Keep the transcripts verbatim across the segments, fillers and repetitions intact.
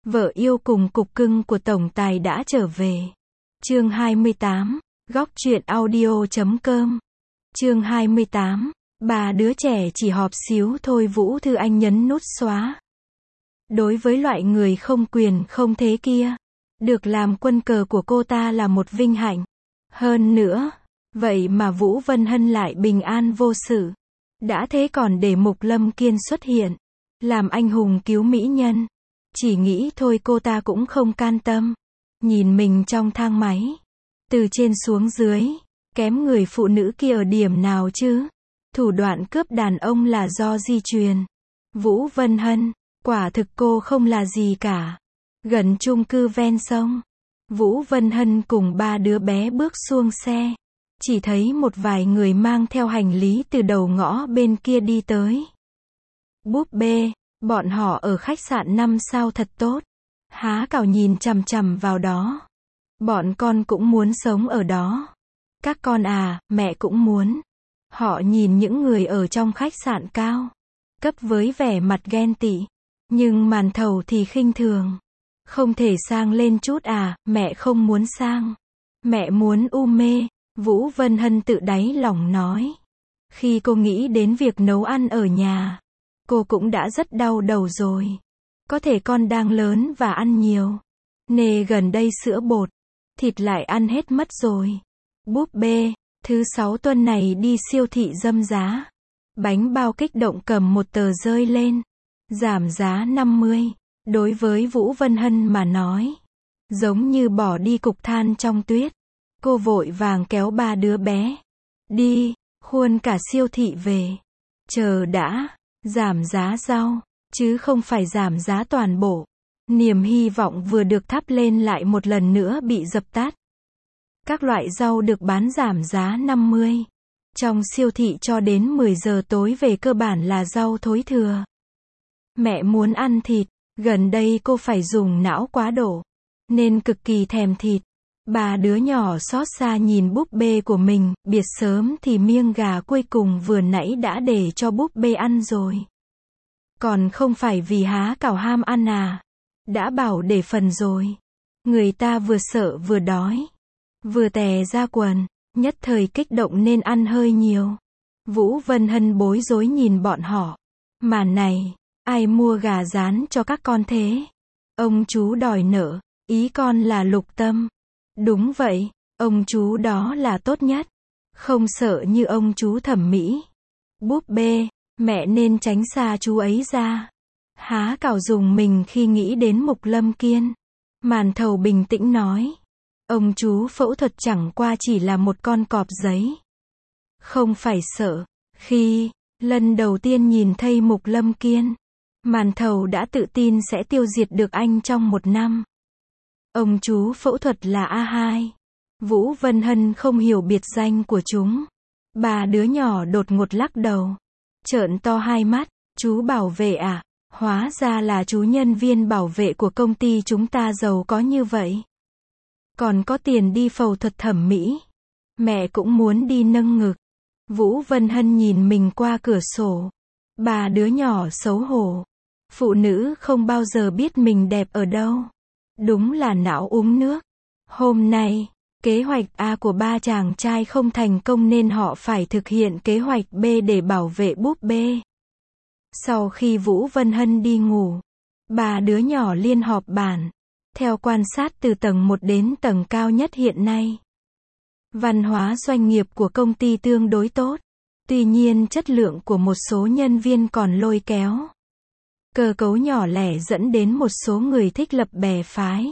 Vợ yêu cùng cục cưng của tổng tài đã trở về. Chương hai mươi tám, góc truyện audio chấm com. Chương hai mươi tám, ba đứa trẻ chỉ họp xíu thôi. Vũ Thư Anh nhấn nút xóa. Đối với loại người không quyền không thế kia, được làm quân cờ của cô ta là một vinh hạnh. Hơn nữa, vậy mà Vũ Vân Hân lại bình an vô sự. Đã thế còn để Mục Lâm Kiên xuất hiện, làm anh hùng cứu mỹ nhân. Chỉ nghĩ thôi cô ta cũng không can tâm. Nhìn mình trong thang máy, từ trên xuống dưới, kém người phụ nữ kia ở điểm nào chứ? Thủ đoạn cướp đàn ông là do di truyền. Vũ Vân Hân, quả thực cô không là gì cả. Gần chung cư ven sông, Vũ Vân Hân cùng ba đứa bé bước xuống xe. Chỉ thấy một vài người mang theo hành lý từ đầu ngõ bên kia đi tới. Búp bê, bọn họ ở khách sạn năm sao thật tốt. Há Cảo nhìn chằm chằm vào đó. Bọn con cũng muốn sống ở đó. Các con à, mẹ cũng muốn. Họ nhìn những người ở trong khách sạn cao cấp với vẻ mặt ghen tị. Nhưng Màn Thầu thì khinh thường. Không thể sang lên chút à, mẹ không muốn sang. Mẹ muốn u mê, Vũ Vân Hân tự đáy lòng nói. Khi cô nghĩ đến việc nấu ăn ở nhà, cô cũng đã rất đau đầu rồi. Có thể con đang lớn và ăn nhiều. Nề gần đây sữa bột, thịt lại ăn hết mất rồi. Búp bê, thứ sáu tuần này đi siêu thị dâm giá. Bánh bao kích động cầm một tờ rơi lên. Giảm giá năm mươi. Đối với Vũ Vân Hân mà nói, giống như bỏ đi cục than trong tuyết. Cô vội vàng kéo ba đứa bé. Đi, khuôn cả siêu thị về. Chờ đã, giảm giá rau, chứ không phải giảm giá toàn bộ. Niềm hy vọng vừa được thắp lên lại một lần nữa bị dập tắt. Các loại rau được bán giảm giá năm mươi. Trong siêu thị cho đến mười giờ tối về cơ bản là rau thối thừa. Mẹ muốn ăn thịt, gần đây cô phải dùng não quá độ, nên cực kỳ thèm thịt. Ba đứa nhỏ xót xa nhìn búp bê của mình, biệt sớm thì miếng gà cuối cùng vừa nãy đã để cho búp bê ăn rồi. Còn không phải vì Há Cảo ham ăn à? Đã bảo để phần rồi. Người ta vừa sợ vừa đói, vừa tè ra quần, nhất thời kích động nên ăn hơi nhiều. Vũ Vân Hân bối rối nhìn bọn họ. Mà này, ai mua gà rán cho các con thế? Ông chú đòi nợ, ý con là Lục Tâm. Đúng vậy, ông chú đó là tốt nhất. Không sợ như ông chú thẩm mỹ. Búp bê, mẹ nên tránh xa chú ấy ra. Há Cảo dùng mình khi nghĩ đến Mục Lâm Kiên. Màn Thầu bình tĩnh nói. Ông chú phẫu thuật chẳng qua chỉ là một con cọp giấy. Không phải sợ. Khi lần đầu tiên nhìn thấy Mục Lâm Kiên, Màn Thầu đã tự tin sẽ tiêu diệt được anh trong một năm. Ông chú phẫu thuật là A hai. Vũ Vân Hân không hiểu biệt danh của chúng. Ba đứa nhỏ đột ngột lắc đầu. Trợn to hai mắt. Chú bảo vệ à? Hóa ra là chú nhân viên bảo vệ của công ty chúng ta giàu có như vậy. Còn có tiền đi phẫu thuật thẩm mỹ. Mẹ cũng muốn đi nâng ngực. Vũ Vân Hân nhìn mình qua cửa sổ. Ba đứa nhỏ xấu hổ. Phụ nữ không bao giờ biết mình đẹp ở đâu. Đúng là não uống nước. Hôm nay, kế hoạch A của ba chàng trai không thành công nên họ phải thực hiện kế hoạch B để bảo vệ búp bê. Sau khi Vũ Vân Hân đi ngủ, ba đứa nhỏ liên họp bàn. Theo quan sát từ tầng một đến tầng cao nhất hiện nay, văn hóa doanh nghiệp của công ty tương đối tốt. Tuy nhiên chất lượng của một số nhân viên còn lôi kéo. Cơ cấu nhỏ lẻ dẫn đến một số người thích lập bè phái.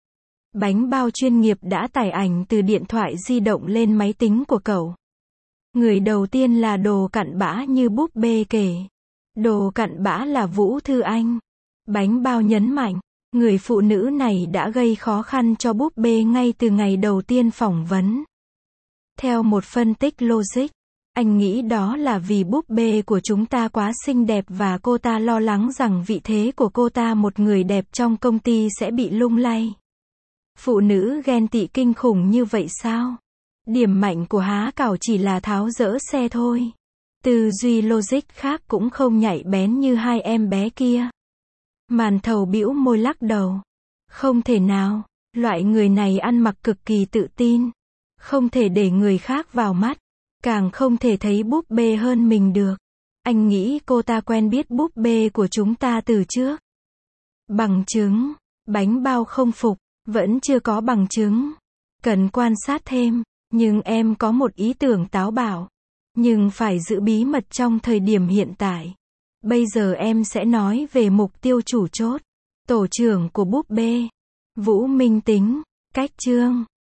Bánh bao chuyên nghiệp đã tải ảnh từ điện thoại di động lên máy tính của cậu. Người đầu tiên là đồ cặn bã như búp bê kể. Đồ cặn bã là Vũ Thư Anh. Bánh bao nhấn mạnh, người phụ nữ này đã gây khó khăn cho búp bê ngay từ ngày đầu tiên phỏng vấn. Theo một phân tích logic, anh nghĩ đó là vì búp bê của chúng ta quá xinh đẹp và cô ta lo lắng rằng vị thế của cô ta một người đẹp trong công ty sẽ bị lung lay. Phụ nữ ghen tị kinh khủng như vậy sao? Điểm mạnh của Há Cảo chỉ là tháo dỡ xe thôi. Tư duy logic khác cũng không nhạy bén như hai em bé kia. Màn thầu bĩu môi lắc đầu. Không thể nào, loại người này ăn mặc cực kỳ tự tin. Không thể để người khác vào mắt. Càng không thể thấy búp bê hơn mình được. Anh nghĩ cô ta quen biết búp bê của chúng ta từ trước. Bằng chứng. Bánh bao không phục. Vẫn chưa có bằng chứng. Cần quan sát thêm. Nhưng em có một ý tưởng táo bạo. Nhưng phải giữ bí mật trong thời điểm hiện tại. Bây giờ em sẽ nói về mục tiêu chủ chốt. Tổ trưởng của búp bê. Vũ Minh Tính. Cách chương.